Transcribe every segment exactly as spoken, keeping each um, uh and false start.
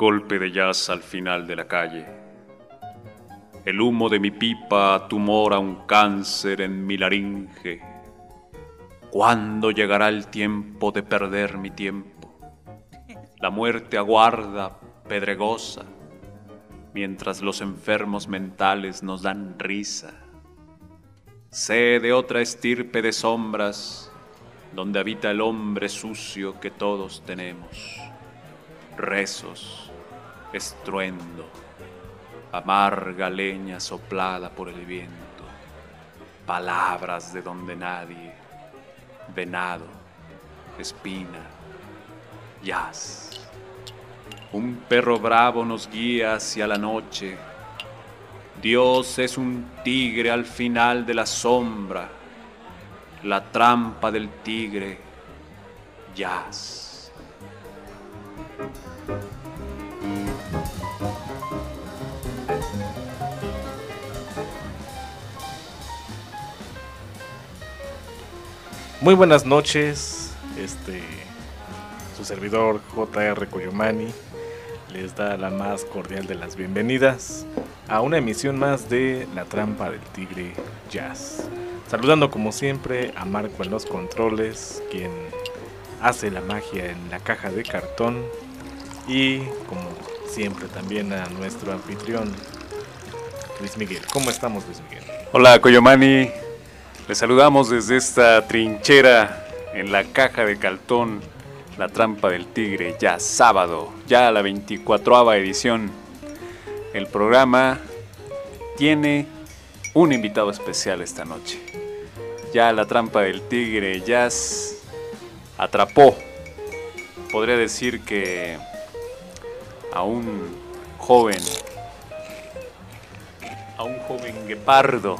golpe de jazz al final de la calle. El humo de mi pipa tumora un cáncer en mi laringe. ¿Cuándo llegará el tiempo de perder mi tiempo? La muerte aguarda, pedregosa, mientras los enfermos mentales nos dan risa. Sé de otra estirpe de sombras, donde habita el hombre sucio que todos tenemos. Rezos, estruendo, amarga leña soplada por el viento, palabras de donde nadie, venado, espina, jazz. Un perro bravo nos guía hacia la noche. Dios es un tigre al final de la sombra, la trampa del tigre, jazz. Muy buenas noches, este, su servidor J R Coyomani les da la más cordial de las bienvenidas a una emisión más de La Trampa del Tigre Jazz. Saludando como siempre a Marco en los controles, quien hace la magia en la caja de cartón, y como siempre también a nuestro anfitrión Luis Miguel. ¿Cómo estamos, Luis Miguel? Hola, Coyomani. Les saludamos desde esta trinchera en la caja de cartón, La Trampa del Tigre, ya sábado, ya la veinticuatroava edición. El programa tiene un invitado especial esta noche. Ya La Trampa del Tigre Jazz atrapó, podría decir que a un joven, a un joven guepardo.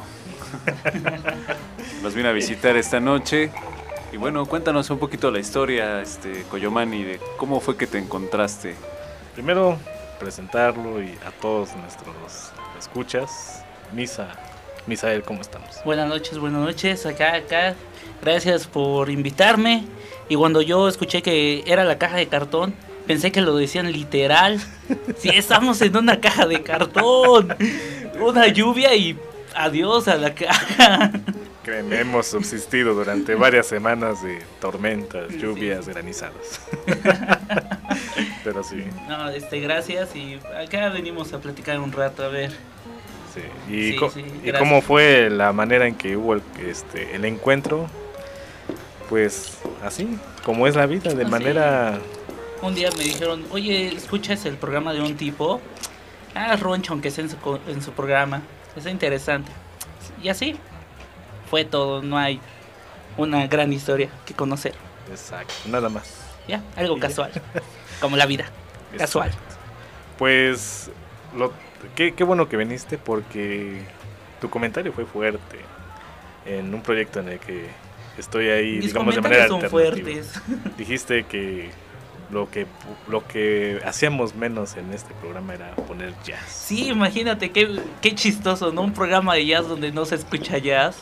Nos vino a visitar esta noche. Y bueno, cuéntanos un poquito la historia, este, Coyomani, de cómo fue que te encontraste. Primero, presentarlo y a todos nuestros escuchas. Misa, Misael, ¿cómo estamos? Buenas noches, buenas noches, acá, acá. Gracias por invitarme. Y cuando yo escuché que era la caja de cartón, pensé que lo decían literal. Sí, estamos en una caja de cartón. Una lluvia y adiós a la caja. Créeme, hemos subsistido durante varias semanas de tormentas, lluvias, sí, granizadas. Pero sí. No, este, gracias, y acá venimos a platicar un rato, a ver. Sí, y, sí, co- sí, ¿y cómo fue la manera en que hubo el, este, el encuentro? Pues así, como es la vida, de así. manera... Un día me dijeron, oye, ¿escuchas el programa de un tipo? Ah, Roncho, aunque sea en su, en su programa. Es interesante. Y así fue todo, no hay una gran historia que conocer. Exacto, nada más. Ya, algo casual, como la vida, casual. Pues, lo, qué, qué bueno que viniste, porque tu comentario fue fuerte en un proyecto en el que estoy ahí, Mis digamos, de manera son alternativa. fuertes. Dijiste que lo que lo que hacíamos menos en este programa era poner jazz. Sí, imagínate qué, qué chistoso, ¿no? Un programa de jazz donde no se escucha jazz.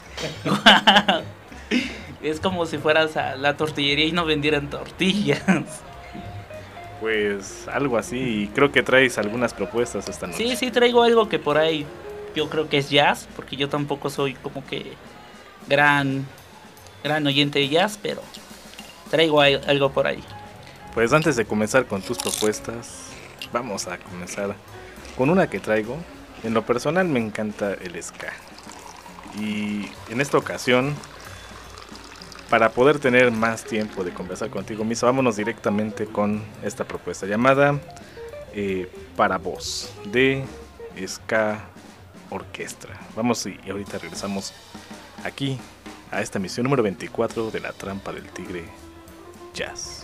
Es como si fueras a la tortillería y no vendieran tortillas. Pues algo así, y creo que traes algunas propuestas esta noche. Sí, sí, traigo algo que por ahí yo creo que es jazz, porque yo tampoco soy como que gran, gran oyente de jazz, pero traigo algo por ahí. Pues antes de comenzar con tus propuestas, vamos a comenzar con una que traigo. En lo personal me encanta el ska. Y en esta ocasión, para poder tener más tiempo de conversar contigo, Misa, vámonos directamente con esta propuesta llamada eh, Para Voz, de Ska Orquestra. Vamos y ahorita regresamos aquí a esta emisión número veinticuatro de La Trampa del Tigre Jazz.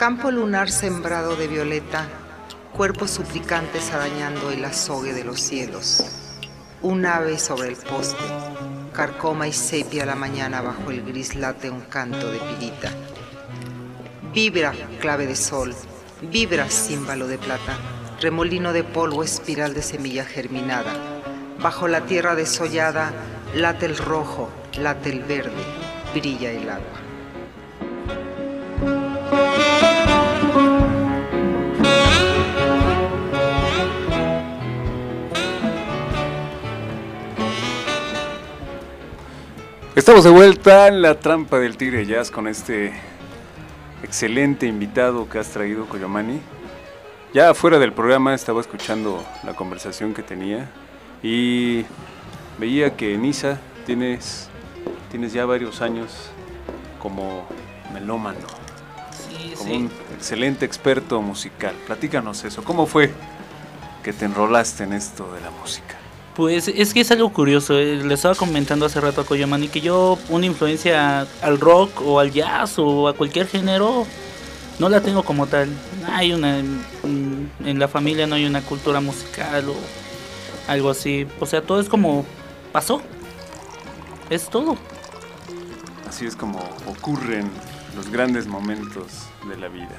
Campo lunar sembrado de violeta, cuerpos suplicantes arañando el azogue de los cielos. Un ave sobre el poste, carcoma y sepia la mañana bajo el gris late un canto de pirita. Vibra, clave de sol, vibra, címbalo de plata, remolino de polvo, espiral de semilla germinada. Bajo la tierra desollada, late el rojo, late el verde, brilla el agua. Estamos de vuelta en la trampa del Tigre Jazz con este excelente invitado que has traído, Coyomani. Ya fuera del programa estaba escuchando la conversación que tenía y veía que Nisa tienes, tienes ya varios años como melómano, Sí, como sí. un excelente experto musical. Platícanos eso, ¿cómo fue que te enrolaste en esto de la música? Pues es que es algo curioso, eh, le estaba comentando hace rato a Coyomani que yo una influencia al rock o al jazz o a cualquier género no la tengo como tal. Hay una en, en la familia no hay una cultura musical o algo así. O sea, todo es como pasó. Es todo. Así es como ocurren los grandes momentos de la vida.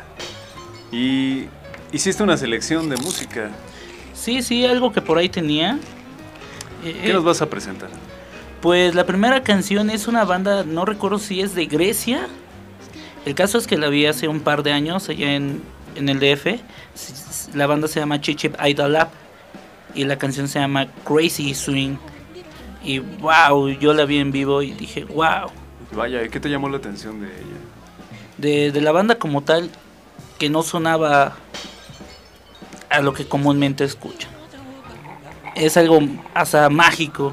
Y hiciste una selección de música. Sí, sí, algo que por ahí tenía. ¿Qué nos vas a presentar? Pues la primera canción es una banda, no recuerdo si es de Grecia. El caso es que la vi hace un par de años allá en, en el D F. La banda se llama Cheap Cheap Idol Lab y la canción se llama Crazy Swing. Y wow, yo la vi en vivo y dije wow. Vaya, ¿qué te llamó la atención de ella? De, de la banda como tal, que no sonaba a lo que comúnmente escuchan. Es algo hasta mágico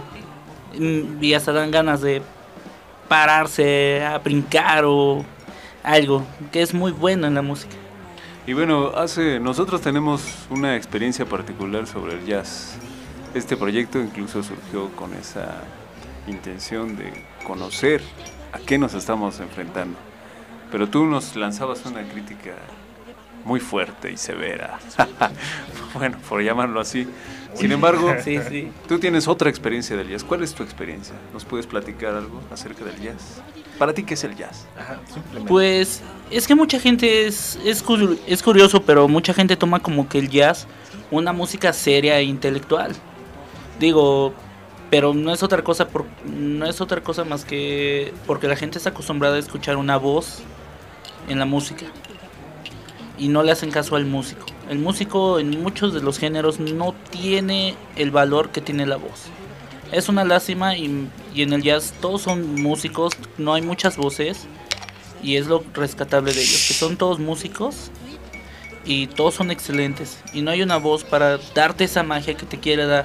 y hasta dan ganas de pararse a brincar o algo que es muy bueno en la música. Y bueno, hace nosotros tenemos una experiencia particular sobre el jazz. Este proyecto incluso surgió con esa intención de conocer a qué nos estamos enfrentando. Pero tú nos lanzabas una crítica muy fuerte y severa. Bueno, por llamarlo así. Sin embargo, Sí, sí. tú tienes otra experiencia del jazz. ¿Cuál es tu experiencia? ¿Nos puedes platicar algo acerca del jazz? ¿Para ti qué es el jazz? Ajá, simplemente. Pues es que mucha gente es, es, cur- es curioso, pero mucha gente toma como que el jazz una música seria e intelectual. Digo, pero no es otra cosa por, no es otra cosa más que porque la gente está acostumbrada a escuchar una voz en la música y no le hacen caso al músico. El músico en muchos de los géneros no tiene el valor que tiene la voz. Es una lástima y, y en el jazz todos son músicos, no hay muchas voces y es lo rescatable de ellos, que son todos músicos y todos son excelentes y no hay una voz para darte esa magia que te quiere dar.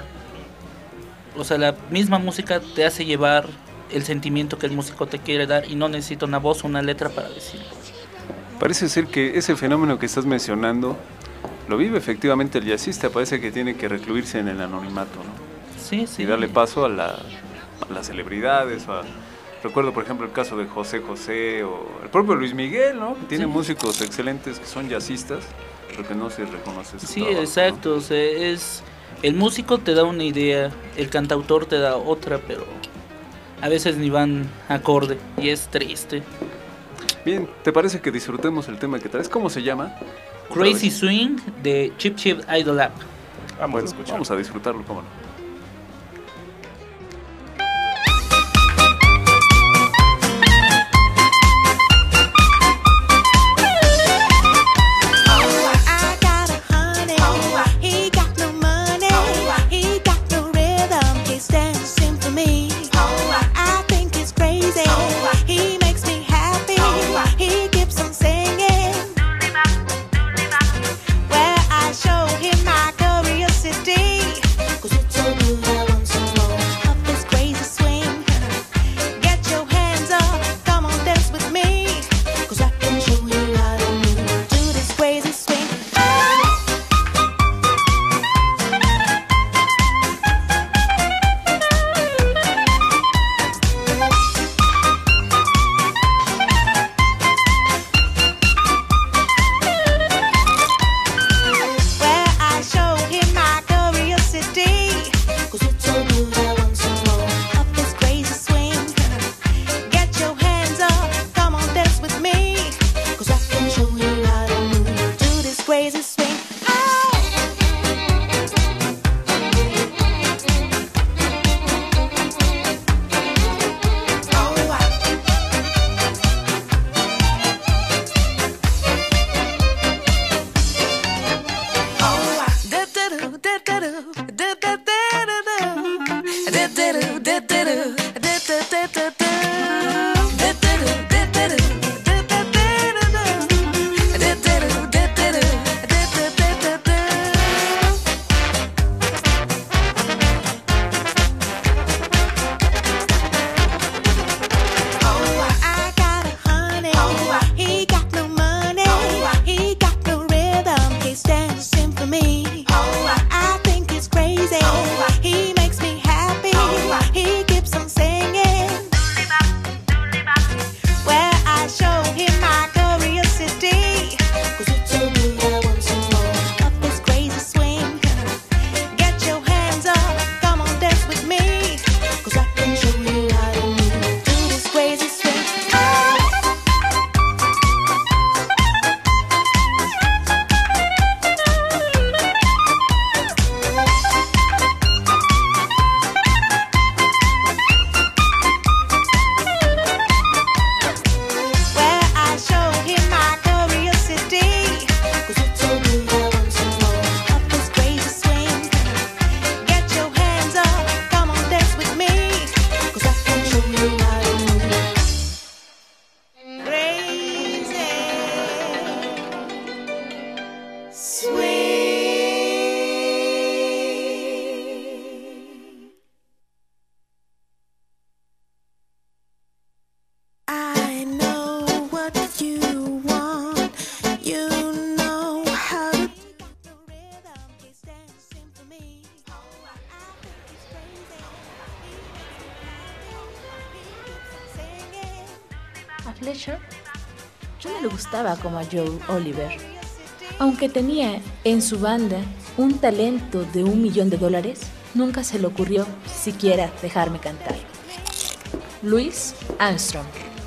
O sea, la misma música te hace llevar el sentimiento que el músico te quiere dar y no necesita una voz o una letra para decirlo. Parece ser que ese fenómeno que estás mencionando lo vive efectivamente el jazzista. Parece que tiene que recluirse en el anonimato, ¿no? Sí, sí. Y darle paso a, la, a las celebridades. A, recuerdo, por ejemplo, el caso de José José o el propio Luis Miguel, ¿no? Que tiene Sí. músicos excelentes que son jazzistas, pero que no se reconoce su Sí, trabajo, exacto. ¿no? O sea, es el músico te da una idea, el cantautor te da otra, pero a veces ni van acorde y es triste. Bien, ¿te parece que disfrutemos el tema que traes? ¿Cómo se llama? Otra Crazy vez. Swing de Cheap Cheap Idol Lab. Vamos Bueno, a escuchar. vamos a disfrutarlo, cómo no. I got a honey. He got no money. He got no rhythm. He's dancing for me. I think he's crazy. He makes me happy. He keeps on singing. Where I show him my curiosity. 'Cause it's so Fletcher? Yo no le gustaba como a Joe Oliver. Aunque tenía en su banda un talento de un millón de dólares, nunca se le ocurrió siquiera dejarme cantar. Louis Armstrong.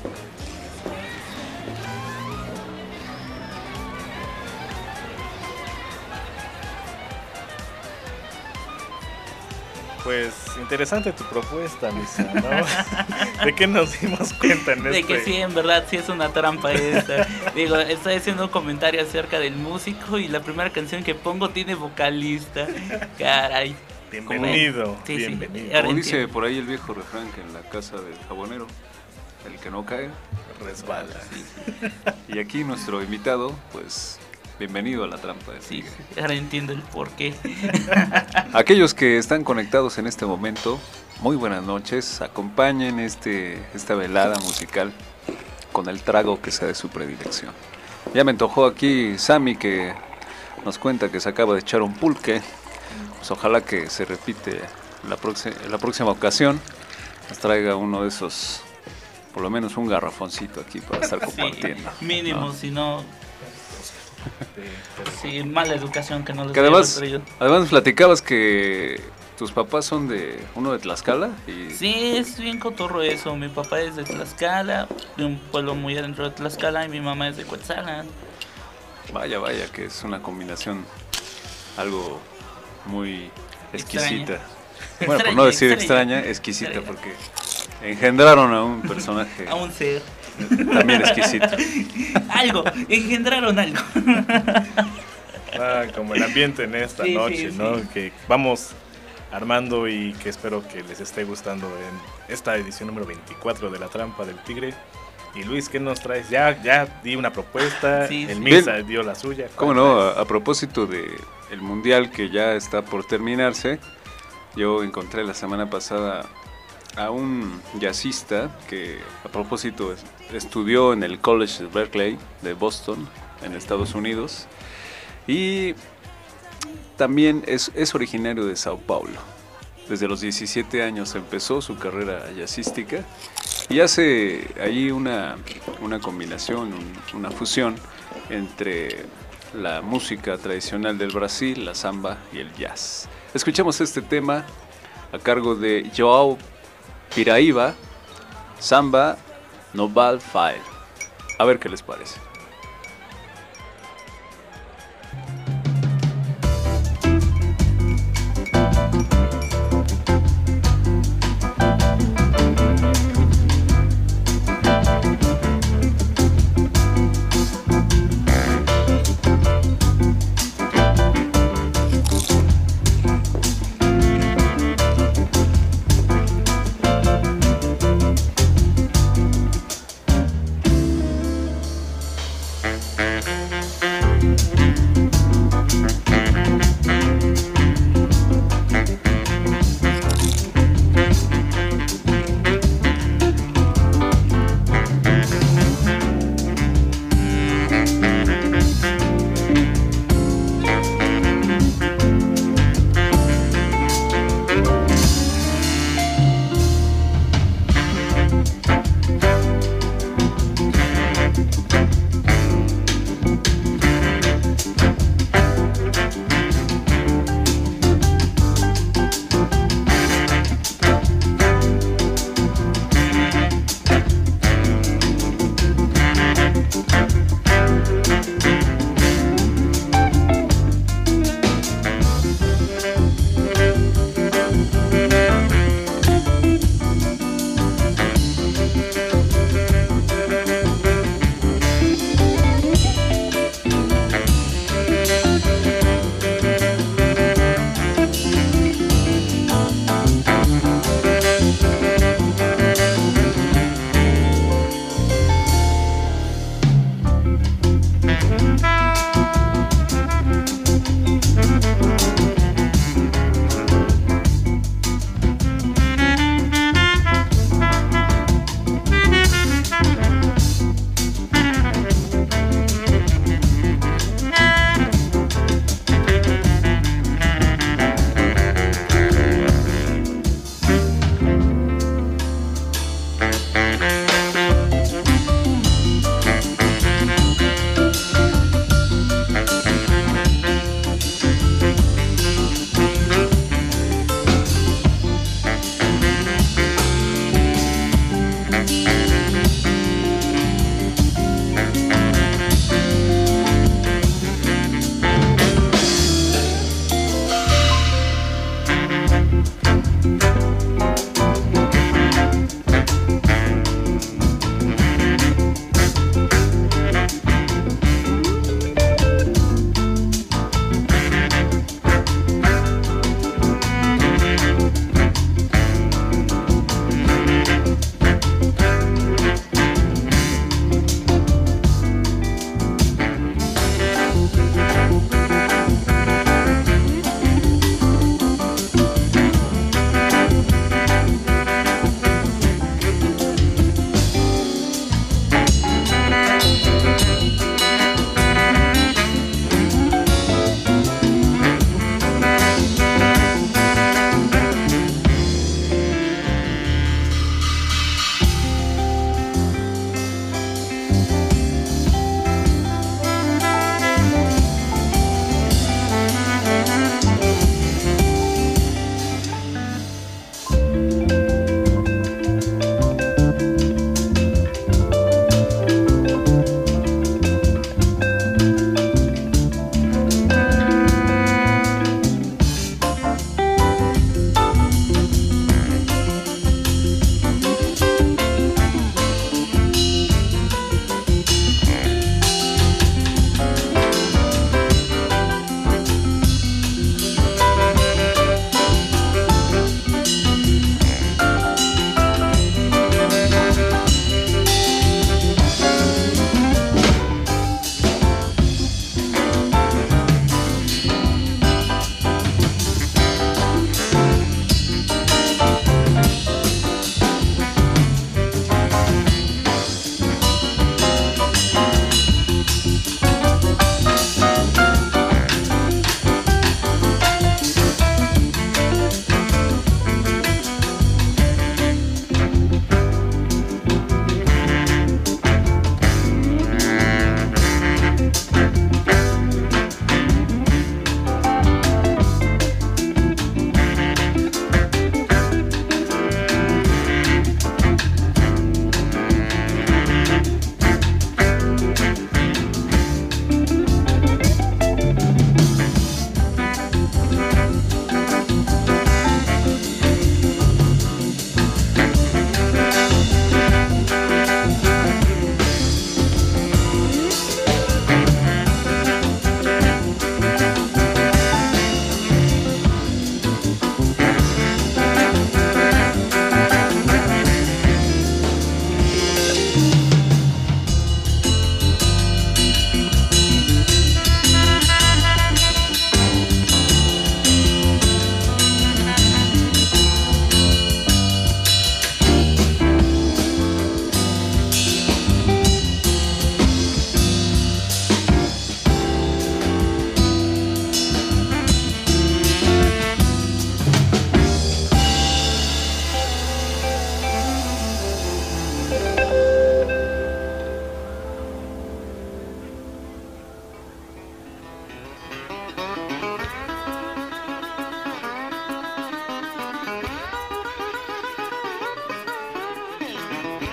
Pues interesante tu propuesta, Misa, ¿no? ¿De qué nos dimos cuenta en De este? que sí, en verdad, sí es una trampa esta. Digo, estoy haciendo un comentario acerca del músico y la primera canción que pongo tiene vocalista. Caray. Bienvenido, Sí, sí. bienvenido. Ahora Como dice entiendo. por ahí el viejo refrán, que en la casa del jabonero, el que no cae, Resbala. y aquí nuestro invitado, pues, bienvenido a la trampa del Sí, tigre. ahora entiendo el porqué. Aquellos que están conectados en este momento, muy buenas noches, acompañen este, esta velada musical con el trago que sea de su predilección. Ya me antojó aquí Sammy, que nos cuenta que se acaba de echar un pulque. Pues ojalá que se repite la, proxi- la próxima ocasión, nos traiga uno de esos, por lo menos un garrafoncito aquí para estar Sí, compartiendo. mínimo, ¿no? si no, Sí, pero- sí, mala educación que no les Que debe además, haber traído. además platicabas que tus papás son de uno de Tlaxcala y Sí, es bien cotorro eso. Mi papá es de Tlaxcala, de un pueblo muy adentro de Tlaxcala, y mi mamá es de Cuetzalan. vaya, vaya, que es una combinación algo muy exquisita. Extraña. Bueno, por no decir Extraña, extraña, exquisita, extraña. porque engendraron a un personaje A un ser. también exquisito. Algo, engendraron algo. Ah, como el ambiente en esta Sí, noche, sí, ¿no? sí. Que vamos armando y que espero que les esté gustando en esta edición número veinticuatro de La Trampa del Tigre. Y Luis, ¿qué nos traes? Ya, ya di una propuesta, Sí, el sí. Misa dio la suya. ¿Cómo ¿Cuál no? traes? A, a propósito de el mundial que ya está por terminarse, yo encontré la semana pasada a un jazzista que a propósito es- estudió en el College de Berkeley de Boston, en Estados Unidos, y también es, es originario de Sao Paulo. Desde los diecisiete años empezó su carrera jazzística y hace ahí una, una combinación, un- una fusión entre la música tradicional del Brasil, la samba y el jazz. Escuchemos este tema a cargo de João Piraíba, Samba Nobal Fire. A ver qué les parece.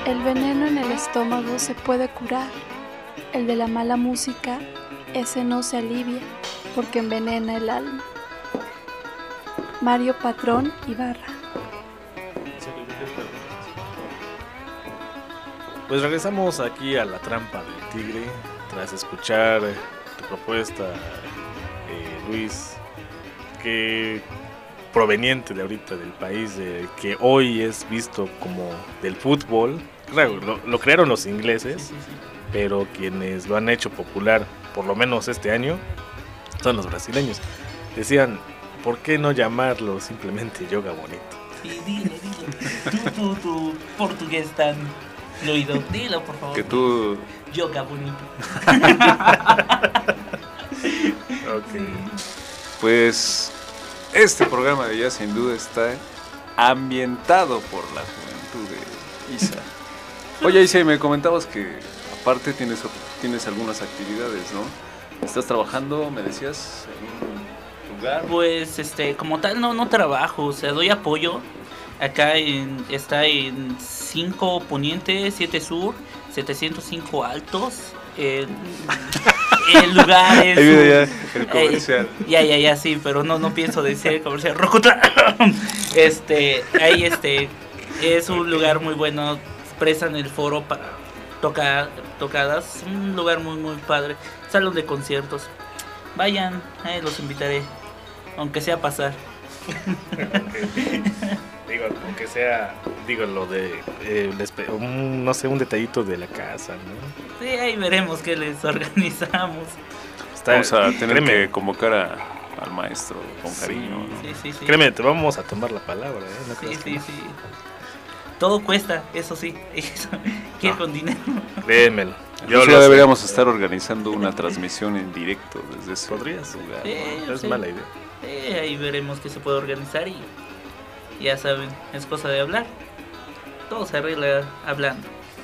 El veneno en el estómago se puede curar. El de la mala música, ese no se alivia porque envenena el alma. Mario Patrón Ibarra. Pues regresamos aquí a la trampa del tigre tras escuchar tu propuesta, eh, Luis, que proveniente de ahorita del país de, que hoy es visto como del fútbol. Claro, lo, lo crearon los ingleses, Sí, sí, sí. pero quienes lo han hecho popular, por lo menos este año, son los brasileños. Decían, ¿por qué no llamarlo simplemente yoga bonito? Sí, dilo, dilo. Tú, tú, tu portugués tan fluido. Dilo, por favor. Que tú... Yoga bonito. Ok. Pues este programa de jazz sin duda está ambientado por la juventud de Isa. Oye, Isa, y me comentabas que aparte tienes, tienes algunas actividades, ¿no? ¿Estás trabajando, me decías, en un lugar? Pues, este, como tal, no, no trabajo, o sea, doy apoyo. Acá en, está en cinco Poniente, siete Sur, setecientos cinco Altos. El, el lugar es... Ahí viene ya un- el comercial. eh, ya, ya, ya, sí, pero no, no pienso decir el comercial. Rocotra. Este, ahí, este, es un lugar muy bueno. Prestan el foro para tocar, tocadas. Un lugar muy, muy padre. Salón de conciertos. Vayan, eh, los invitaré. Aunque sea a pasar. Digo, aunque sea, digo, lo de, eh, les pe- un, no sé, un detallito de la casa, ¿no? Sí, ahí veremos qué les organizamos. Está- Vamos a tener créeme, que convocar a, al maestro con cariño, ¿no? Sí, sí, sí. Créeme, te vamos a tomar la palabra, ¿eh? No Sí, creas que sí, no. sí. Todo cuesta, eso sí. Eso, que con dinero. Créemelo. Yo Yo lo sé. deberíamos estar organizando una transmisión en directo desde ese Podrías. lugar. Sí, No es sí. mala idea. Sí, ahí veremos qué se puede organizar y ya saben, es cosa de hablar. Todo se arregla hablando.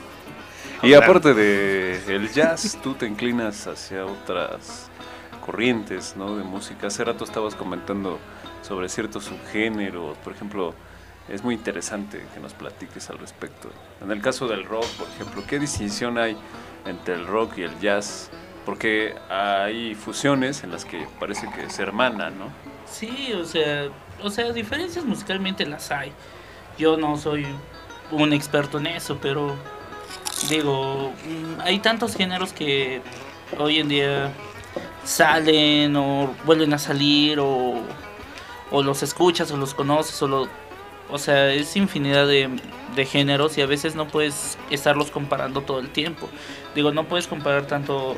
Y aparte de el jazz, tú te inclinas hacia otras corrientes, ¿no? De música. Hace rato estabas comentando sobre ciertos subgéneros, por ejemplo, es muy interesante que nos platiques al respecto. En el caso del rock, por ejemplo, ¿qué distinción hay entre el rock y el jazz? Porque hay fusiones en las que parece que se hermanan, ¿no? Sí, o sea, o sea, diferencias musicalmente las hay. Yo no soy un experto en eso, pero digo, mm, hay tantos géneros que hoy en día salen o vuelven a salir o, o los escuchas o los conoces o lo, o sea, es infinidad de, de géneros y a veces no puedes estarlos comparando todo el tiempo. Digo, no puedes comparar tanto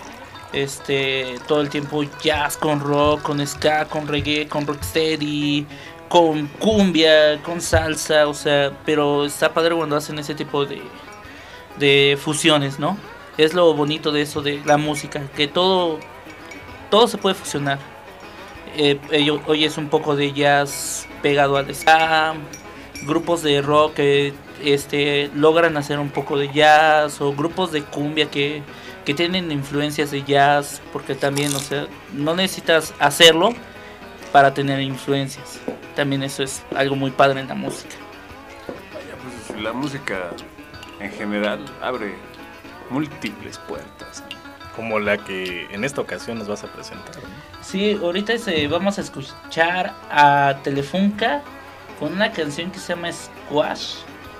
este todo el tiempo jazz con rock, con ska, con reggae, con rocksteady, con cumbia, con salsa, o sea, pero está padre cuando hacen ese tipo de, de fusiones, ¿no? Es lo bonito de eso, de la música, que todo, todo se puede fusionar. Eh, ello- hoy es un poco de jazz pegado al ska, grupos de rock que este, logran hacer un poco de jazz, o grupos de cumbia que, que tienen influencias de jazz, porque también, o sea, no necesitas hacerlo para tener influencias. También eso es algo muy padre en la música. Vaya, pues la música en general abre múltiples puertas, ¿no? Como la que en esta ocasión nos vas a presentar, ¿no? Sí, ahorita se, vamos a escuchar a Telefunka con una canción que se llama Squash.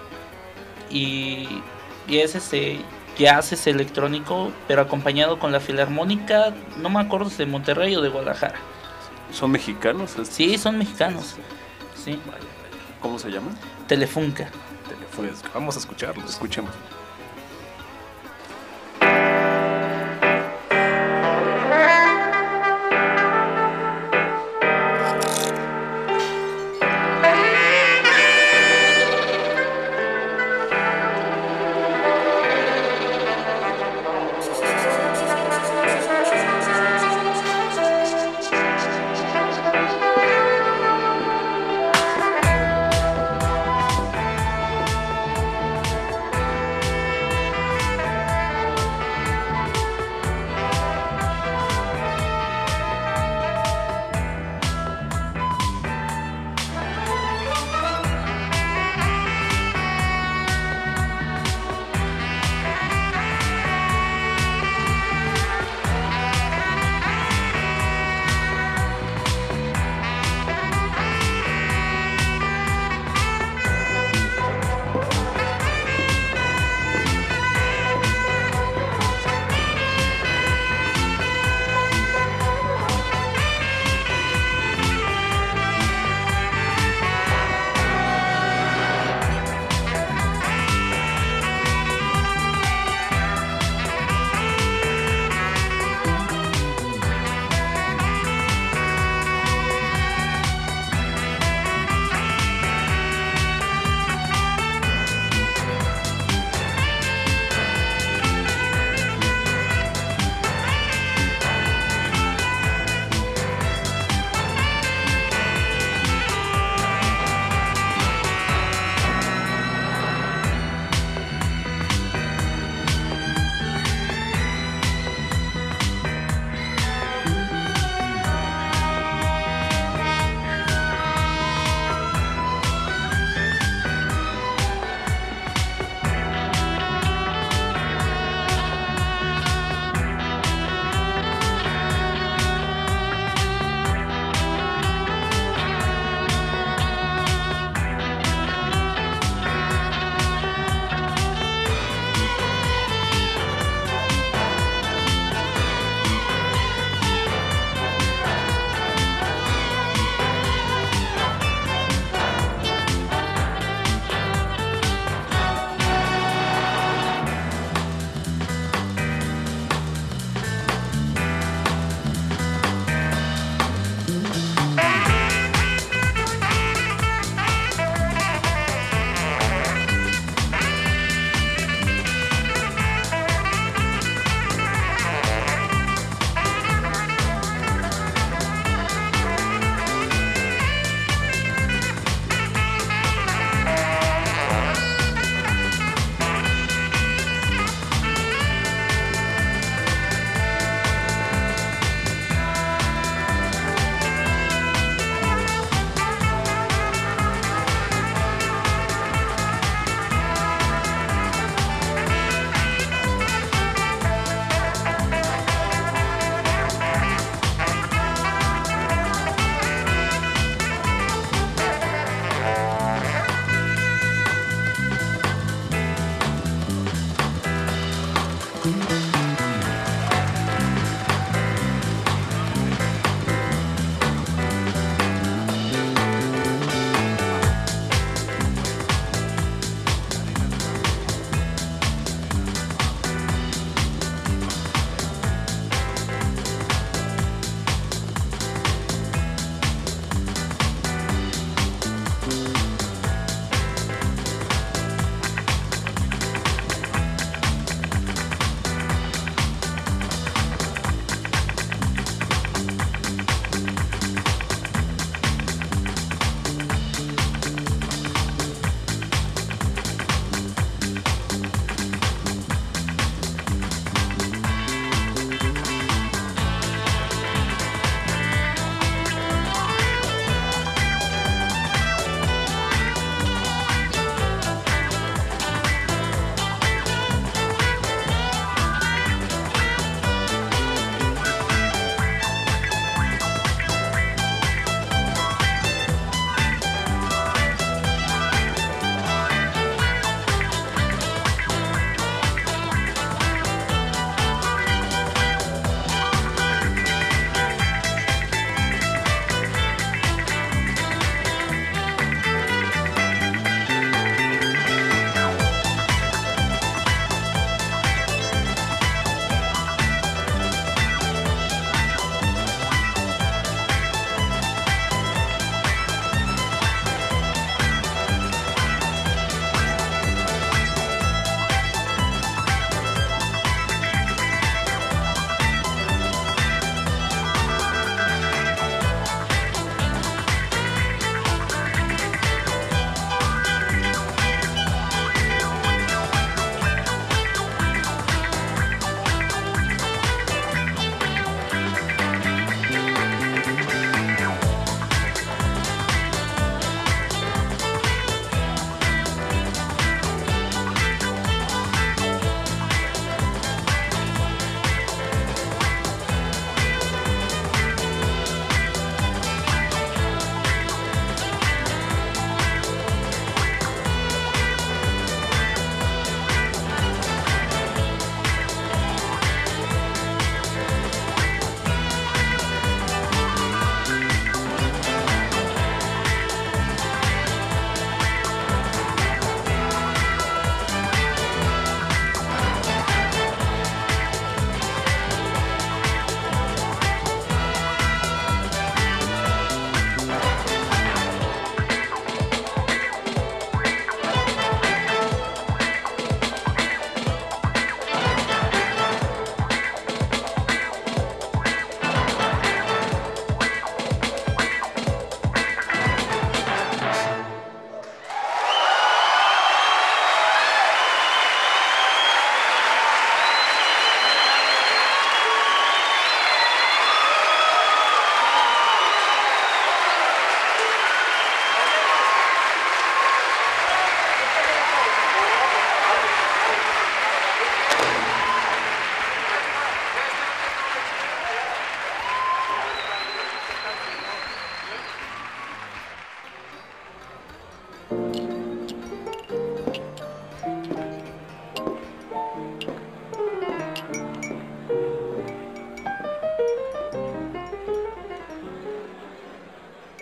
Y, y es ese jazz, es electrónico, pero acompañado con la filarmónica, no me acuerdo si de Monterrey o de Guadalajara. ¿Son mexicanos? estos? Sí, son mexicanos. Sí, ¿Cómo se llaman? Telefunka. Pues vamos a escucharlos. Escuchemos. Thank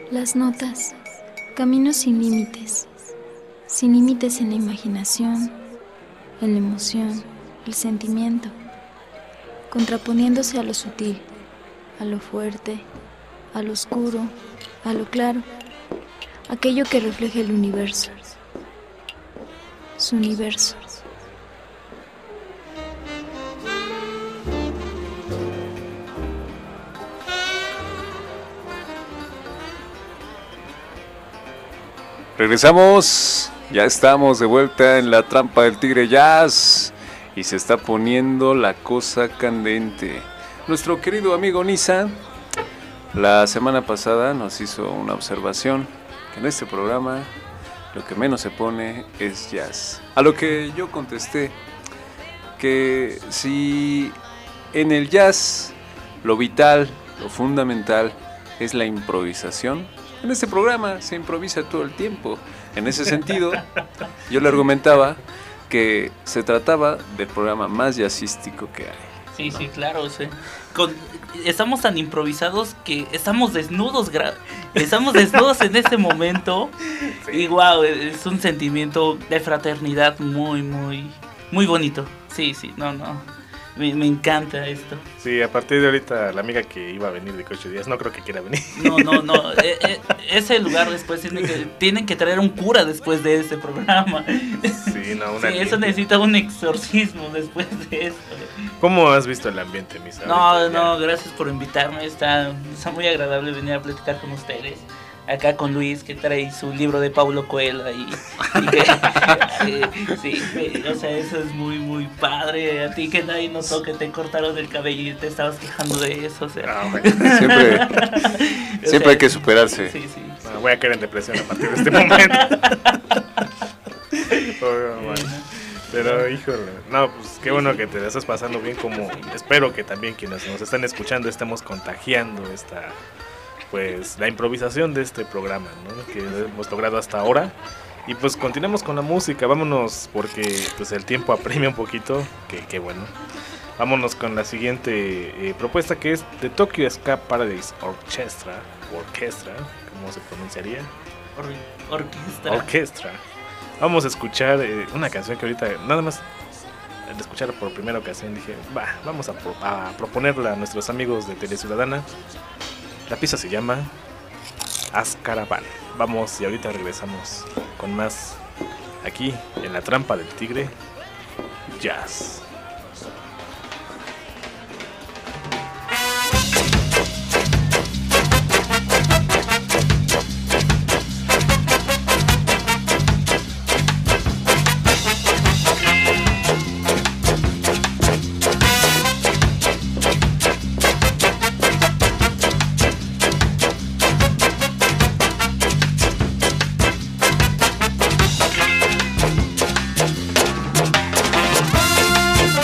Las notas, caminos sin límites, sin límites en la imaginación, en la emoción, el sentimiento, contraponiéndose a lo sutil, a lo fuerte, a lo oscuro, a lo claro, aquello que refleja el universo, su universo. Regresamos, ya estamos de vuelta en la trampa del Tigre Jazz y se está poniendo la cosa candente. Nuestro querido amigo Nisa, la semana pasada nos hizo una observación que en este programa lo que menos se pone es jazz. A lo que yo contesté que si en el jazz lo vital, lo fundamental es la improvisación, en este programa se improvisa todo el tiempo. En ese sentido, yo le argumentaba que se trataba del programa más jazzístico que hay. Sí, sí, claro. Sí. Con, estamos tan improvisados que estamos desnudos, gra- estamos desnudos en este momento. Sí. Y wow, es un sentimiento de fraternidad muy, muy, muy bonito. Sí, sí, no, no. Me, me encanta esto. Sí, a partir de ahorita la amiga que iba a venir de ocho días no creo que quiera venir. No, no, no. E, e, ese lugar después tiene que, tienen que traer un cura después de este programa. Sí, no, una sí, eso necesita un exorcismo después de esto. ¿Cómo has visto el ambiente, Misa? No, no, gracias por invitarme. Está, está muy agradable venir a platicar con ustedes. Acá con Luis, que trae su libro de Paulo Coelho y, y que, eh, sí, o sea, eso es muy, muy padre. A ti que nadie notó que te cortaron el cabello y te estabas quejando de eso, o sea. No, bueno, siempre siempre sea, hay que superarse. Sí, sí. No, voy a caer en depresión a partir de este momento. Oh, bueno. Pero, híjole, no, pues qué bueno que te la estás pasando bien, como espero que también quienes nos están escuchando estemos contagiando esta... pues la improvisación de este programa, ¿no? Que hemos logrado hasta ahora. Y pues continuamos con la música, vámonos porque pues el tiempo apremia un poquito, que, que bueno. Vámonos con la siguiente eh, propuesta, que es The Tokyo Ska Paradise Orchestra, Orquestra, ¿cómo se pronunciaría? Or- orquestra. Orquestra. Vamos a escuchar eh, una canción que ahorita nada más al escucharla por primera ocasión dije, va, vamos a, pro- a proponerla a nuestros amigos de Teleciudadana. La pieza se llama Azkaban. Vamos y ahorita regresamos con más aquí en la trampa del tigre Jazz. Thank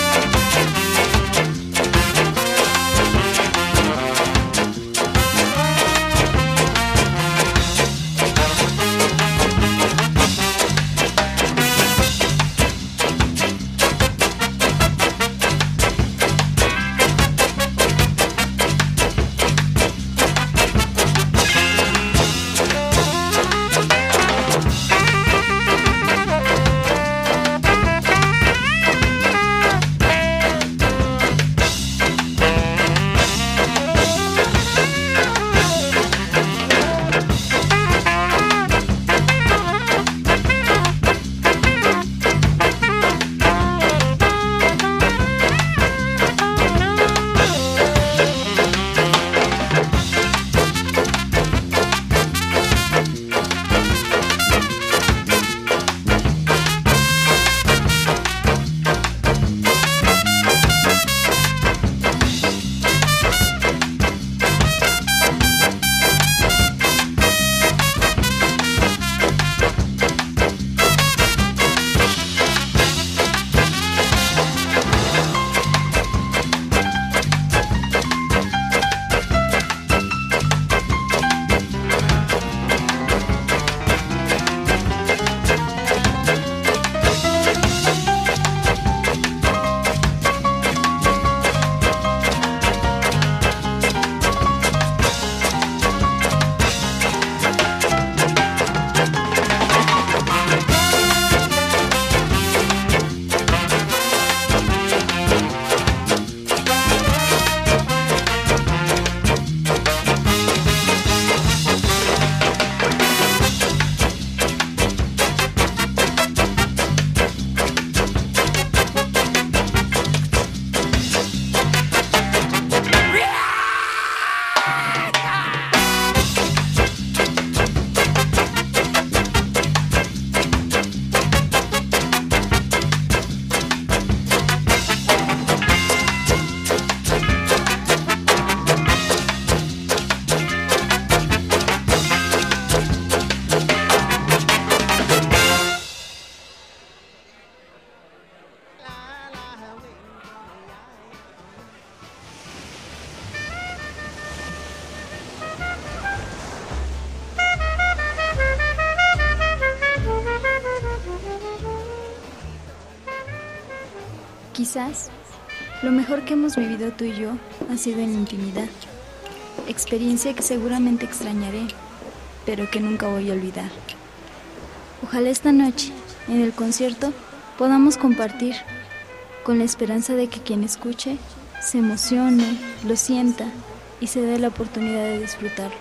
Quizás lo mejor que hemos vivido tú y yo ha sido en la intimidad. Experiencia que seguramente extrañaré, pero que nunca voy a olvidar. Ojalá esta noche, en el concierto, podamos compartir, con la esperanza de que quien escuche se emocione, lo sienta y se dé la oportunidad de disfrutarlo.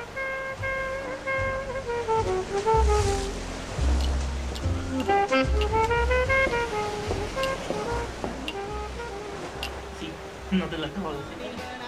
Sí, no te lo acabo de decir.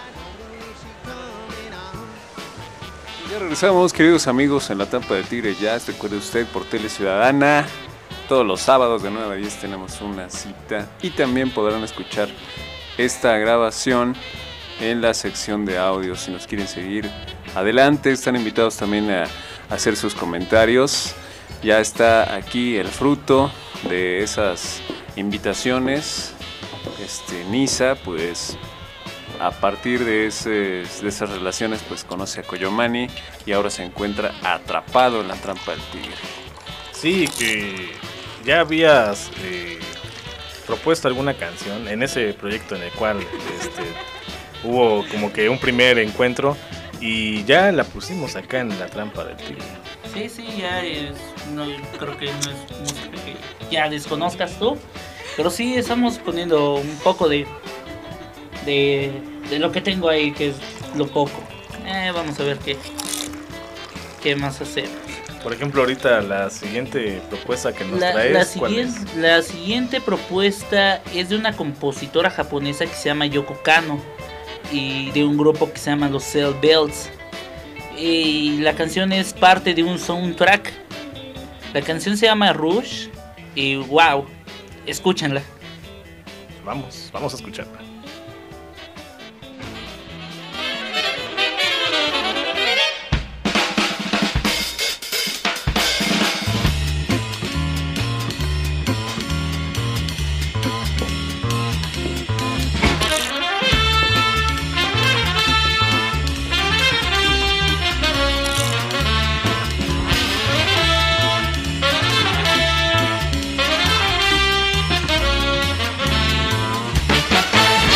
Ya regresamos, queridos amigos, en La Trampa del Tigre Jazz. Recuerde usted, por Tele Ciudadana, todos los sábados de nueve a diez tenemos una cita. Y también podrán escuchar esta grabación en la sección de audio. Si nos quieren seguir, adelante. Están invitados también a hacer sus comentarios. Ya está aquí el fruto de esas invitaciones. Este, Nisa, pues... a partir de, ese, de esas relaciones, pues conoce a Coyomani y ahora se encuentra atrapado en la trampa del tigre. Sí, que ya habías eh, propuesto alguna canción en ese proyecto en el cual este, hubo como que un primer encuentro y ya la pusimos acá en la trampa del tigre. Sí, sí, ya es, no, creo que no es música que ya desconozcas tú, pero sí estamos poniendo un poco de... De, de lo que tengo ahí, que es lo poco. Eh, vamos a ver qué, qué más hacemos. Por ejemplo, ahorita la siguiente propuesta que nos La, traes, la, ¿cuál siguiente, es? la siguiente propuesta es de una compositora japonesa que se llama Yoko Kanno y de un grupo que se llama los Cell Bells. Y la canción es parte de un soundtrack. La canción se llama Rush y wow, escúchenla. Vamos, vamos a escucharla. Thank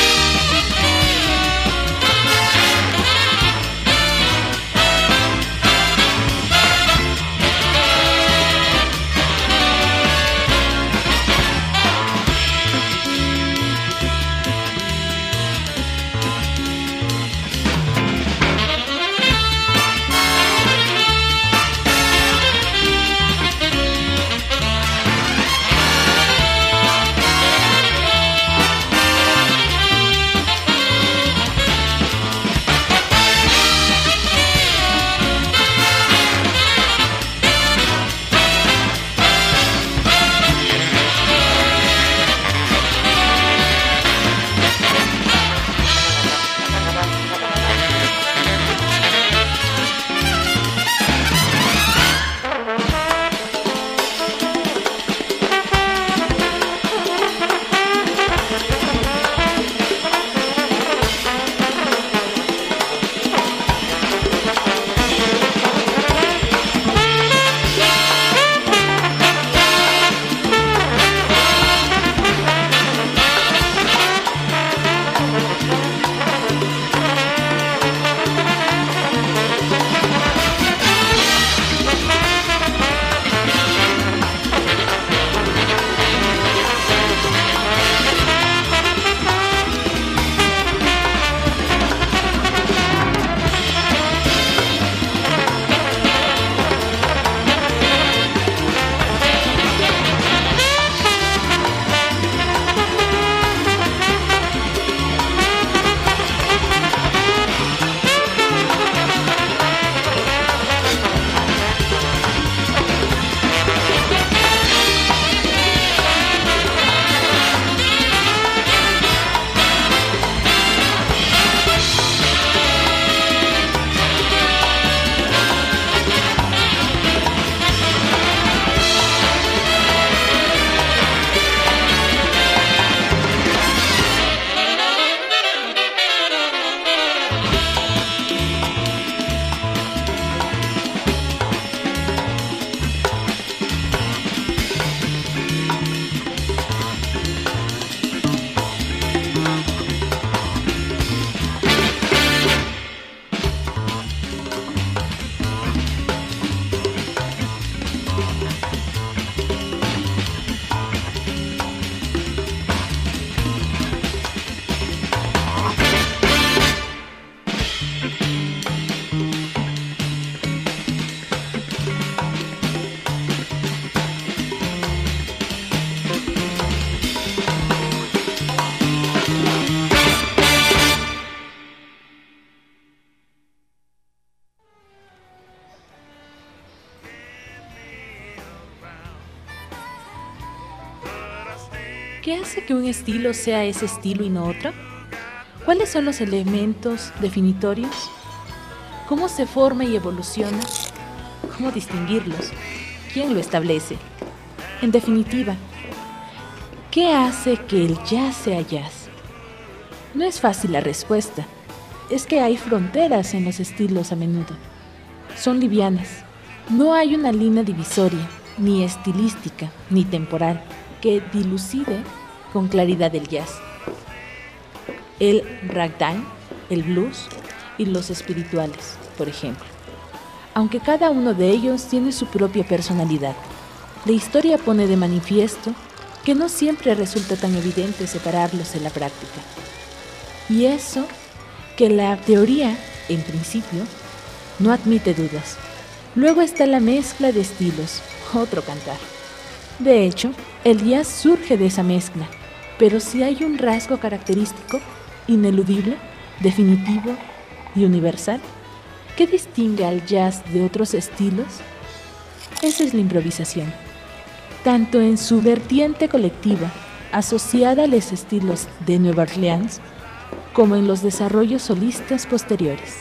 ¿Qué hace que un estilo sea ese estilo y no otro? ¿Cuáles son los elementos definitorios? ¿Cómo se forma y evoluciona? ¿Cómo distinguirlos? ¿Quién lo establece? En definitiva, ¿qué hace que el jazz sea jazz? No es fácil la respuesta. Es que hay fronteras en los estilos a menudo. Son livianas. No hay una línea divisoria, ni estilística, ni temporal, que dilucide con claridad el jazz. El ragtime, el blues y los espirituales, por ejemplo. Aunque cada uno de ellos tiene su propia personalidad, la historia pone de manifiesto que no siempre resulta tan evidente separarlos en la práctica. Y eso que la teoría, en principio, no admite dudas. Luego está la mezcla de estilos, otro cantar. De hecho, el jazz surge de esa mezcla, pero si hay un rasgo característico, ineludible, definitivo y universal, ¿qué distingue al jazz de otros estilos? Esa es la improvisación, tanto en su vertiente colectiva, asociada a los estilos de Nueva Orleans, como en los desarrollos solistas posteriores.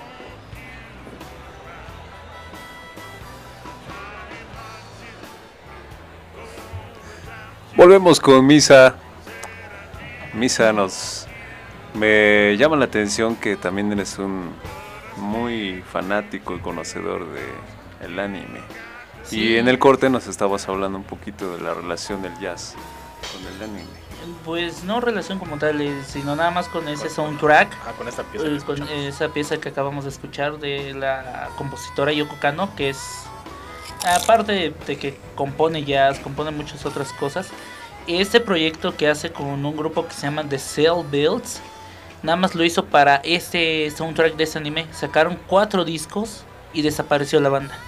Volvemos con Misa. Misa, nos me llama la atención que también eres un muy fanático y conocedor de el anime. Sí. Y en el corte nos estabas hablando un poquito de la relación del jazz con el anime. Pues no relación como tal, sino nada más con ese soundtrack. Ah, con esta pieza. Eh, con esa pieza que acabamos de escuchar de la compositora Yoko Kanno, que es, aparte de, de que compone jazz, compone muchas otras cosas. Este proyecto que hace con un grupo que se llama The Cell Builds, nada más lo hizo para este soundtrack de ese anime. Sacaron cuatro discos y desapareció la banda.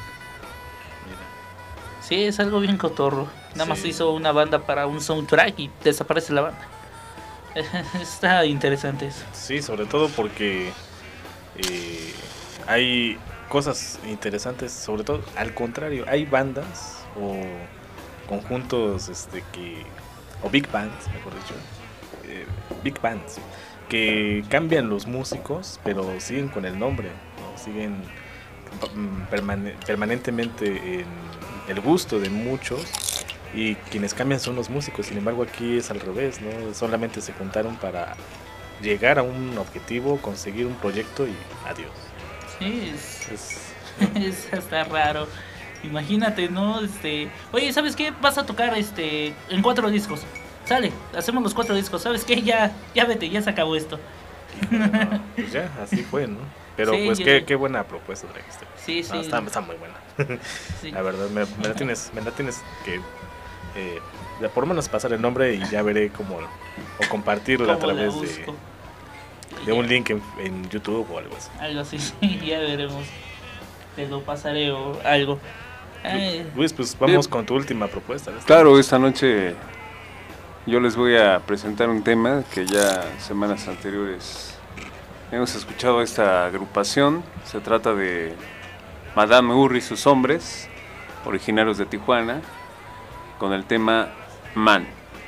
Mira. Sí, es algo bien cotorro. Nada sí. más hizo una banda para un soundtrack y desaparece la banda. Está interesante eso. Sí, sobre todo porque eh, hay cosas interesantes, sobre todo al contrario, hay bandas o conjuntos este que o big bands, mejor dicho, eh, big bands que cambian los músicos, pero siguen con el nombre, ¿no? Siguen permane- permanentemente en el gusto de muchos. Y quienes cambian son los músicos. Sin embargo, aquí es al revés, ¿no? Solamente se juntaron para llegar a un objetivo, conseguir un proyecto y adiós. Sí, es, es... es hasta raro. Imagínate, ¿no? Este, oye, ¿sabes qué? Vas a tocar este en cuatro discos. Sale, hacemos los cuatro discos. ¿Sabes qué? Ya, ya vete, ya se acabó esto. No, pues ya, así fue, ¿no? Pero sí, pues yo, qué, qué buena propuesta trajiste. Sí, sí. No, está, está muy buena. Sí. La verdad, me, me la tienes, me la tienes que eh, por lo menos pasar el nombre y ya veré cómo o compartirlo a través de, de un link en, en YouTube o algo así. Algo así, sí, ya veremos. Te lo pasaré o algo. Ay. Luis, pues vamos Bien. con tu última propuesta. Esta claro, noche. Esta noche yo les voy a presentar un tema que ya semanas anteriores hemos escuchado a esta agrupación. Se trata de Madame Urri y sus hombres, originarios de Tijuana, con el tema Man.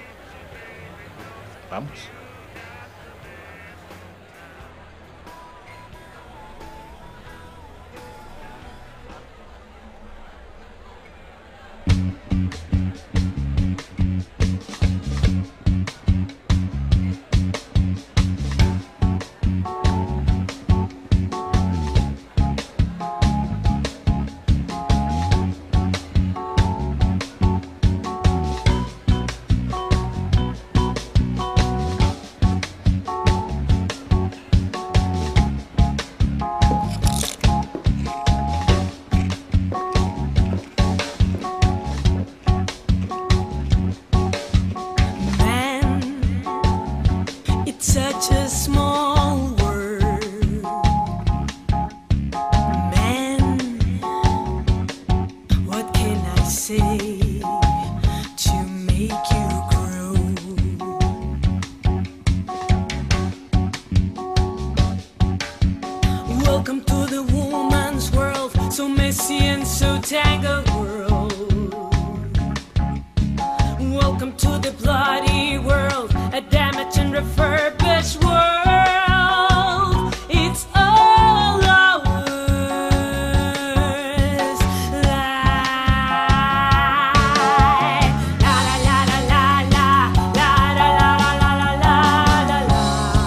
Vamos. Welcome to the bloody refurbished world. It's all ours. La la la la la la la la la la la la la la la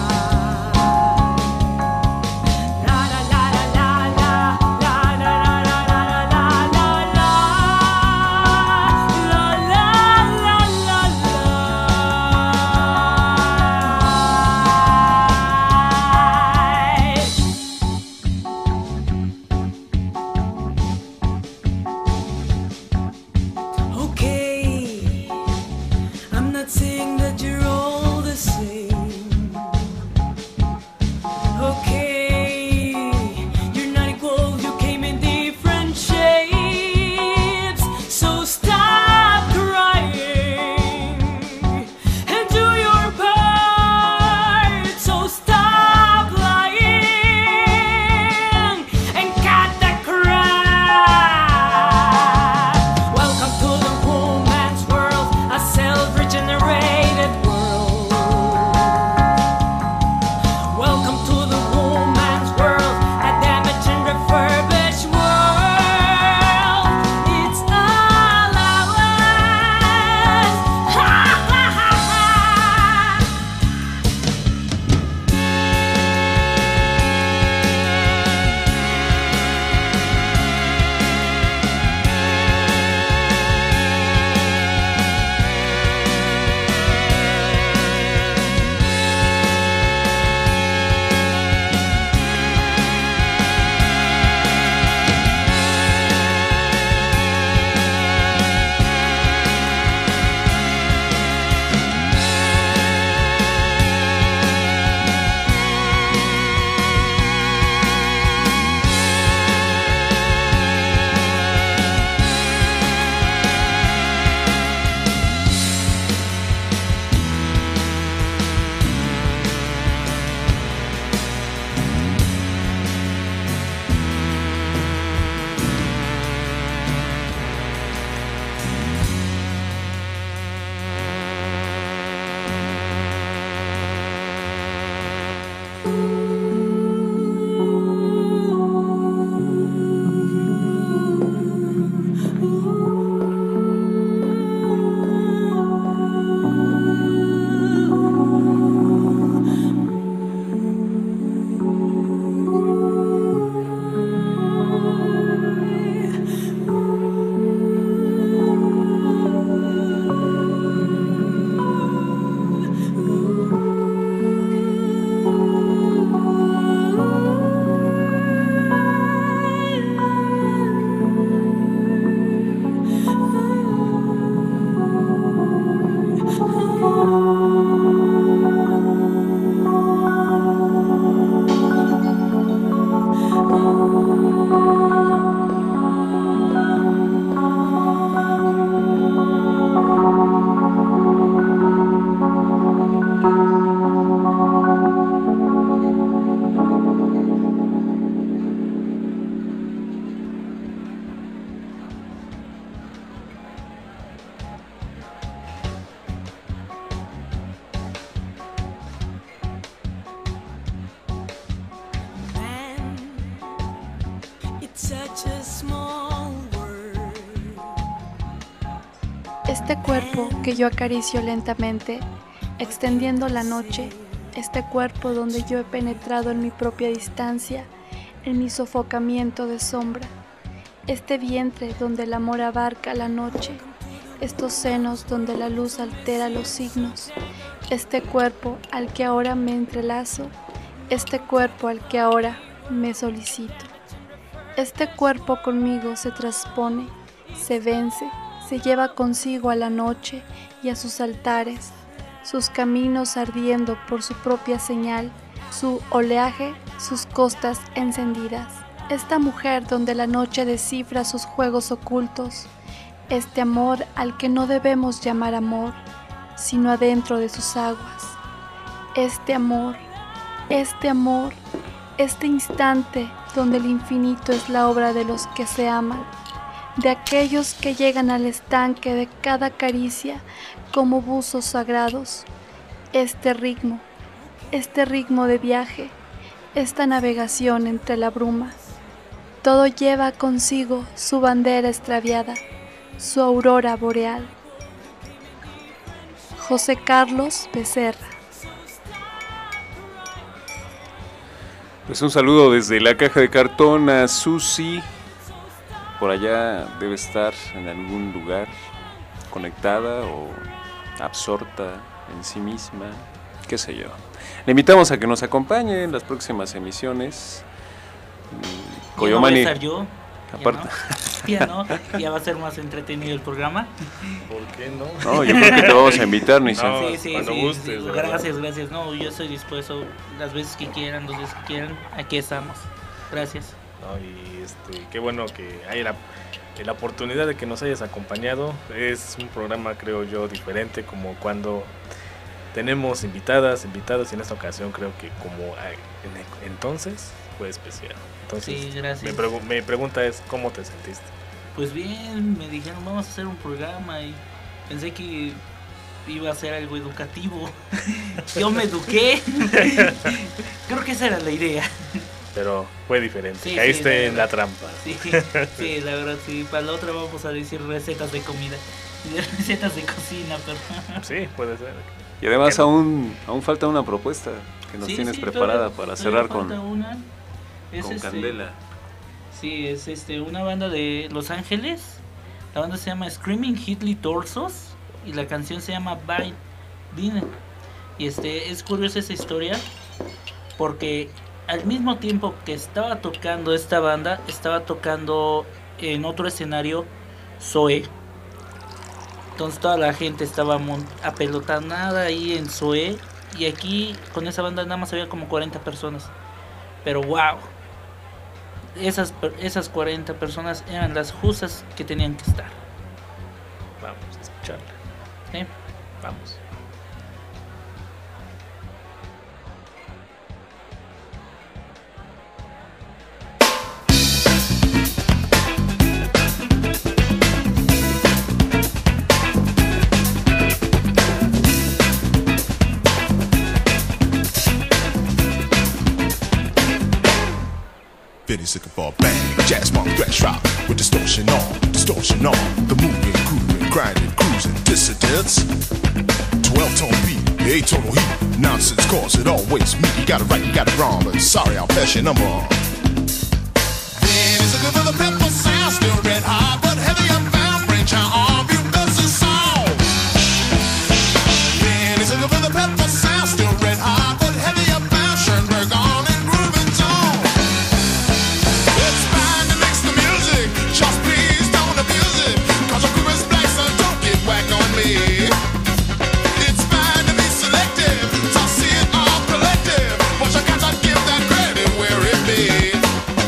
la la la la la Okay, I'm not saying that you're all the same. Okay, you're not equal, you came in different shapes. So stop crying and do your part. So stop lying and cut the crap. Welcome to the woman's world, a self-regenerated world. Welcome to the woman's world, a damaged and refurbished world. It's all ours. Ha ha ha ha. Man, it's such a small world. Este cuerpo que yo acaricio lentamente, extendiendo la noche, este cuerpo donde yo he penetrado en mi propia distancia, en mi sofocamiento de sombra, este vientre donde el amor abarca la noche, estos senos donde la luz altera los signos, este cuerpo al que ahora me entrelazo, este cuerpo al que ahora me solicito. Este cuerpo conmigo se transpone, se vence, se lleva consigo a la noche y a sus altares, sus caminos ardiendo por su propia señal, su oleaje, sus costas encendidas. Esta mujer donde la noche descifra sus juegos ocultos, este amor al que no debemos llamar amor, sino adentro de sus aguas. Este amor, este amor, este instante donde el infinito es la obra de los que se aman, de aquellos que llegan al estanque de cada caricia como buzos sagrados, este ritmo, este ritmo de viaje, esta navegación entre la bruma. Todo lleva consigo su bandera extraviada, su aurora boreal. José Carlos Becerra. Pues un saludo desde la caja de cartón a Susi. Por allá debe estar en algún lugar conectada o absorta en sí misma, qué sé yo. Le invitamos a que nos acompañe en las próximas emisiones. Coyomani. Ya no voy a estar yo. Aparte. Ya no, ya no, ya va a ser más entretenido el programa. ¿Por qué no? No, yo creo que te vamos a invitar, Nissan. No, sí, sí, cuando sí, gustes. sí. Gracias, gracias. No, yo estoy dispuesto las veces que quieran, las veces que quieran. Aquí estamos. Gracias. No, y este, qué bueno que hay la, la oportunidad de que nos hayas acompañado. Es un programa, creo yo, diferente, como cuando tenemos invitadas, invitados, y en esta ocasión creo que como en, entonces fue especial. Entonces, sí, gracias. Mi, pregu- mi pregunta es, ¿cómo te sentiste? Pues bien, me dijeron vamos a hacer un programa y pensé que iba a ser algo educativo. Yo me eduqué. Creo que esa era la idea. Pero fue diferente, Sí, caíste sí, la en la trampa. Sí, sí, la verdad, sí. Para la otra vamos a decir recetas de comida. Recetas de cocina, pero... Sí, puede ser. Y además aún, aún falta una propuesta que nos Sí, tienes sí, preparada todavía- para todavía cerrar con, falta una. Es con este- Candela. Sí, es este una banda de Los Ángeles. La banda se llama Screaming Hitley Torsos y la canción se llama Bite Dinner. Y este es curiosa esa historia porque al mismo tiempo que estaba tocando esta banda, estaba tocando en otro escenario Zoé. Entonces toda la gente estaba mon- apelotonada ahí en Zoé y aquí con esa banda nada más había como cuarenta personas. Pero wow. Esas, per- esas cuarenta personas eran las justas que tenían que estar. Vamos a escucharla. ¿Sí? Vamos. Fitty's looking for a bang, jazz funk, thrash rock with distortion on, distortion on. The moving, grooving, grinding, cruising, dissidents. twelve-tone beat, eight-tonal heat. Nonsense cause it always me. You got it right, you got it wrong, but sorry, I'll pass your number on. Fitty's looking for the pepper sound, still red hot, but heavy and bound. Branch out on view, that's the song. Fitty's looking for the pepper sound, still red hot, but heavy and bound. Schoenberg on and grooving zone. It's fine to mix the music, just please don't abuse it. Cause your crew is black, so don't get whack on me. It's fine to be selective, to see it all collective, but you gotta give that credit where it be.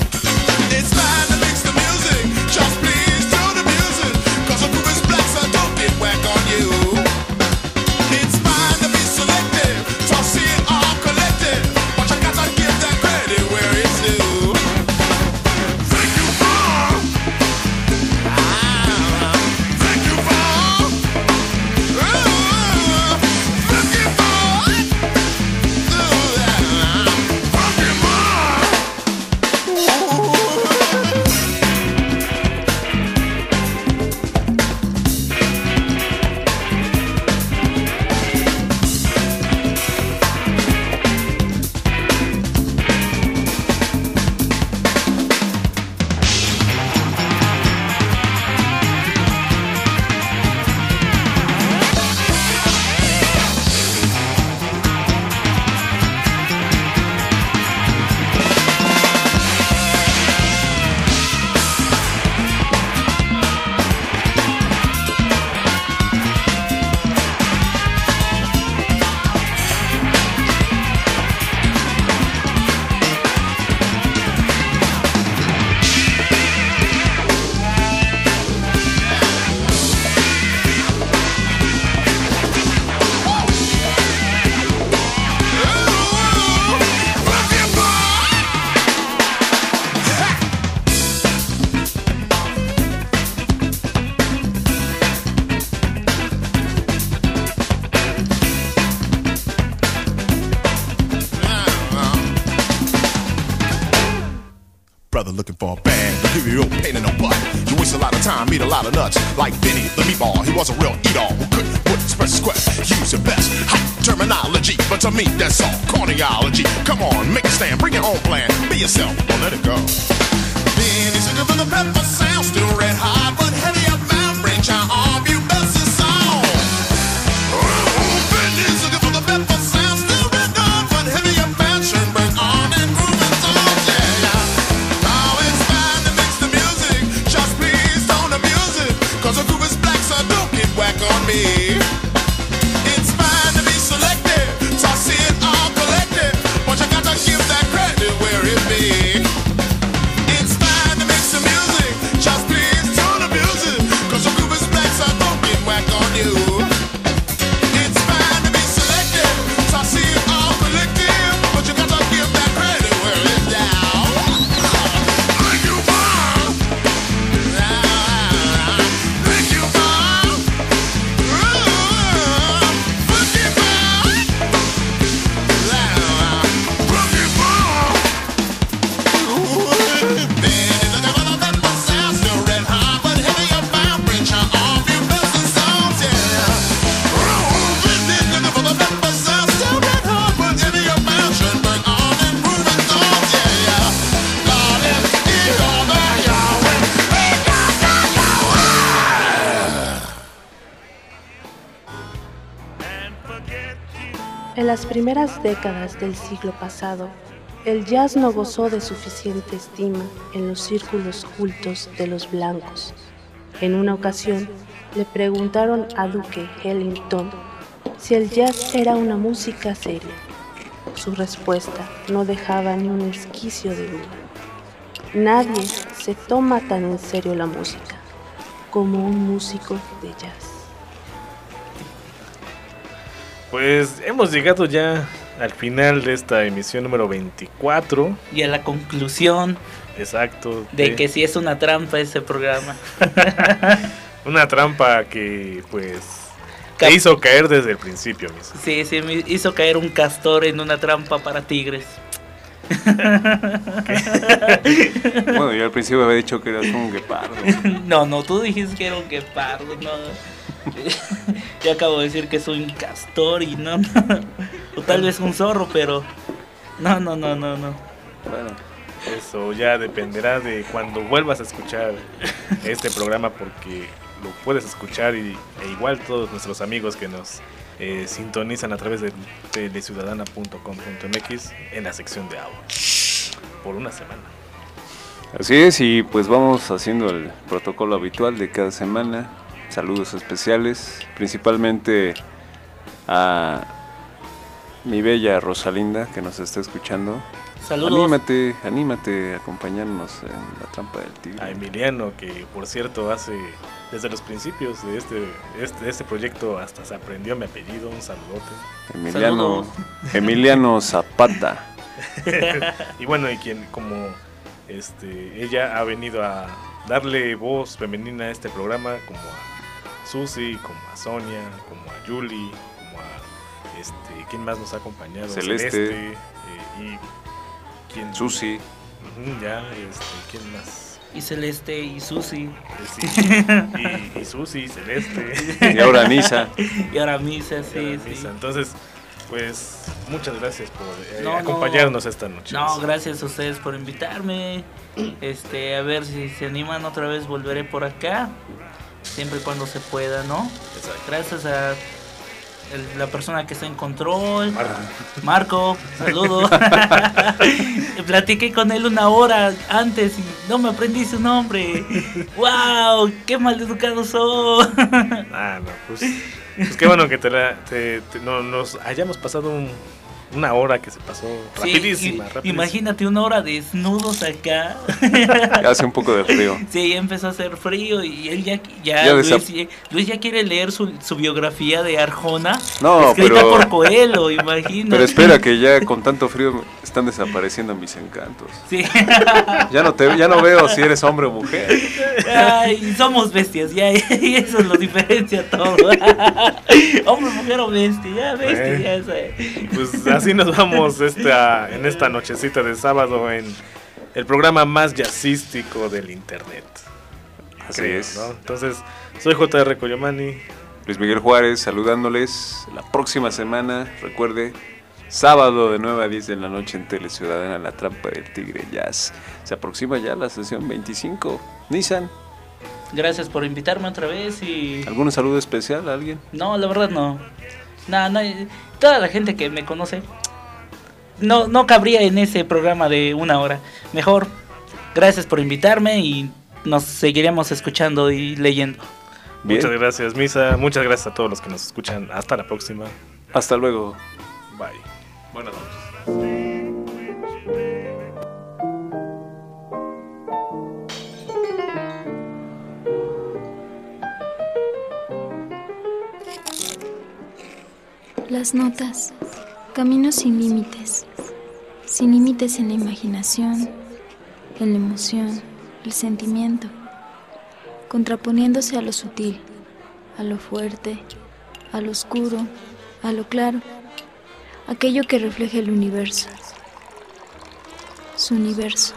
looking for a bag to give you a pain in the butt. You waste a lot of time, eat a lot of nuts. Like Benny the Meatball, he was a real eat-all who couldn't put express square. Use your best hot terminology, but to me that's all corneology. Come on, make a stand, bring your own plan. Be yourself, don't let it go. Benny's looking for the pepper sound, still red hot, but heavy up mouth, branch out on you, best is song. Benny's looking for the pepper sound, still red hot, but heavy up mouth, turn back on and grooving songs, yeah. Oh, it's fine to mix the music, just please don't abuse it, cause the groove is black, so don't get whack on me. It's fine to be selective, toss it all collective, but you gotta give that credit where it be. It's fine to mix the music, just please don't abuse it, cause the groove is black, so don't get whack on you. It's fine to be selective, toss it all collective, but you gotta give that credit where it's down. Thank you, Bob. Thank you, Bob. Funky Bob. Funky Bob. Benny looking for the pepper sound, still red hot, but heavy up bound, branch out on you, best of songs, yeah. Benny looking for the pepper sound, still red hot, but heavy up bound, turn back on and grooving songs, yeah. Lord, it's it all back, y'all. It got back, En las primeras décadas del siglo pasado, el jazz no gozó de suficiente estima en los círculos cultos de los blancos. En una ocasión, le preguntaron a Duke Ellington si el jazz era una música seria. Su respuesta no dejaba ni un esquicio de duda. Nadie se toma tan en serio la música como un músico de jazz. Pues hemos llegado ya al final de esta emisión número veinticuatro. Y a la conclusión Exacto. de que sí es una trampa ese programa. Una trampa que pues Cap- te hizo caer desde el principio mismo. Sí, sí, me hizo caer un castor en una trampa para tigres. Bueno, yo al principio había dicho que eras un guepardo. No, no, tú dijiste que era un guepardo, no. Yo acabo de decir que soy un castor y no, no. O tal vez un zorro, pero no, no, no, no, no. Bueno, eso ya dependerá de cuando vuelvas a escuchar este programa, porque lo puedes escuchar y, e igual todos nuestros amigos que nos eh, sintonizan a través de teleciudadana punto com punto m x en la sección de audio por una semana. Así es, y pues vamos haciendo el protocolo habitual de cada semana. Saludos especiales, principalmente a mi bella Rosalinda que nos está escuchando. Saludos. Anímate, anímate a acompañarnos en la trampa del tigre. A Emiliano, que por cierto hace desde los principios de este, este, de este proyecto hasta se aprendió mi apellido. Un saludote. Emiliano, Emiliano Zapata. Y bueno, y quien como este ella ha venido a darle voz femenina a este programa, como a Susi, como a Sonia, como a Julie, como a este, ¿quién más nos ha acompañado? Celeste, Celeste eh, y quién Susi. Uh-huh, ya, este, ¿quién más? Y Celeste y Susi. Eh, sí, y, y Susi, Celeste. Y ahora Nisa. Y ahora Misa, sí, Y ahora sí. Misa. Entonces, pues muchas gracias por eh, No, acompañarnos no. esta noche. No, gracias a ustedes por invitarme. Este, a ver si se animan otra vez, volveré por acá. Siempre y cuando se pueda, ¿no? Exacto. Gracias a el- la persona que está en control. Marco. Marco, saludo. Platiqué con él una hora antes y no me aprendí su nombre. ¡Wow! ¡Qué maleducados son! Ah, no, pues, pues qué bueno que te la, te, te- no, nos hayamos pasado un, una hora que se pasó Sí, rapidísima, y- rapidísima. Imagínate una hora desnudos acá. Hace un poco de frío. Sí, ya empezó a hacer frío y él ya, ya, Ya Luis, desap- ya- Luis ya quiere leer su, su biografía de Arjona. No, escrita pero- por Coelho, imagínate. Pero espera, que ya con tanto frío están desapareciendo mis encantos. Sí. Ya no te, ya no veo si eres hombre o mujer. Ay, somos bestias, ya, y eso lo diferencia todo. Hombre, mujer o bestia, ya bestia, Eh. ya eso. Pues así nos vamos esta, en esta nochecita de sábado en el programa más jazzístico del internet. Así Creo, es. ¿no? Entonces, soy J R Coyomani. Luis Miguel Juárez saludándoles. La próxima semana, recuerde, sábado de nueve a diez de la noche en Tele Ciudadana, La Trampa del Tigre Jazz. Se aproxima ya la sesión veinticinco. Nissan, Gracias por invitarme otra vez y... ¿algún saludo especial a alguien? No, la verdad no. No, no, toda la gente que me conoce no, no cabría en ese programa de una hora. Mejor, gracias por invitarme y nos seguiremos escuchando y leyendo. Bien. Muchas gracias, Misa. Muchas gracias a todos los que nos escuchan. Hasta la próxima. Hasta luego. Bye. Buenas noches. Las notas, caminos sin límites, sin límites en la imaginación, en la emoción, el sentimiento, contraponiéndose a lo sutil, a lo fuerte, a lo oscuro, a lo claro, aquello que refleja el universo, su universo.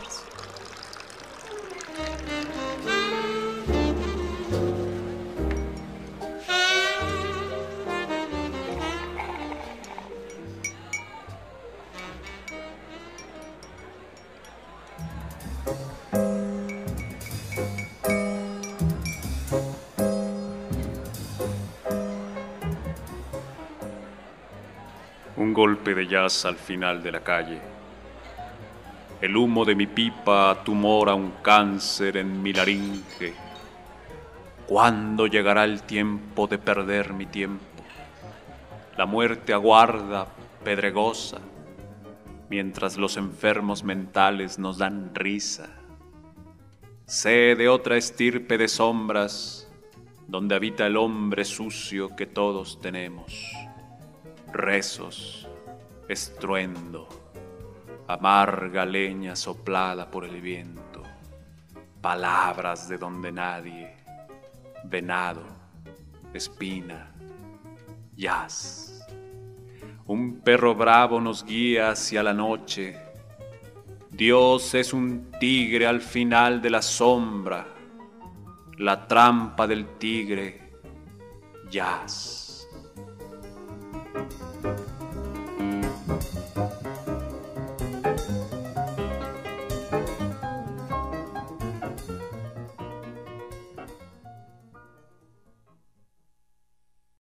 Un golpe de jazz al final de la calle. El humo de mi pipa tumora un cáncer en mi laringe. ¿Cuándo llegará el tiempo de perder mi tiempo? La muerte aguarda, pedregosa, mientras los enfermos mentales nos dan risa. Sé de otra estirpe de sombras, donde habita el hombre sucio que todos tenemos. Rezos, estruendo, amarga leña soplada por el viento, palabras de donde nadie, venado, espina, jazz. Un perro bravo nos guía hacia la noche. Dios es un tigre al final de la sombra, la trampa del tigre, jazz.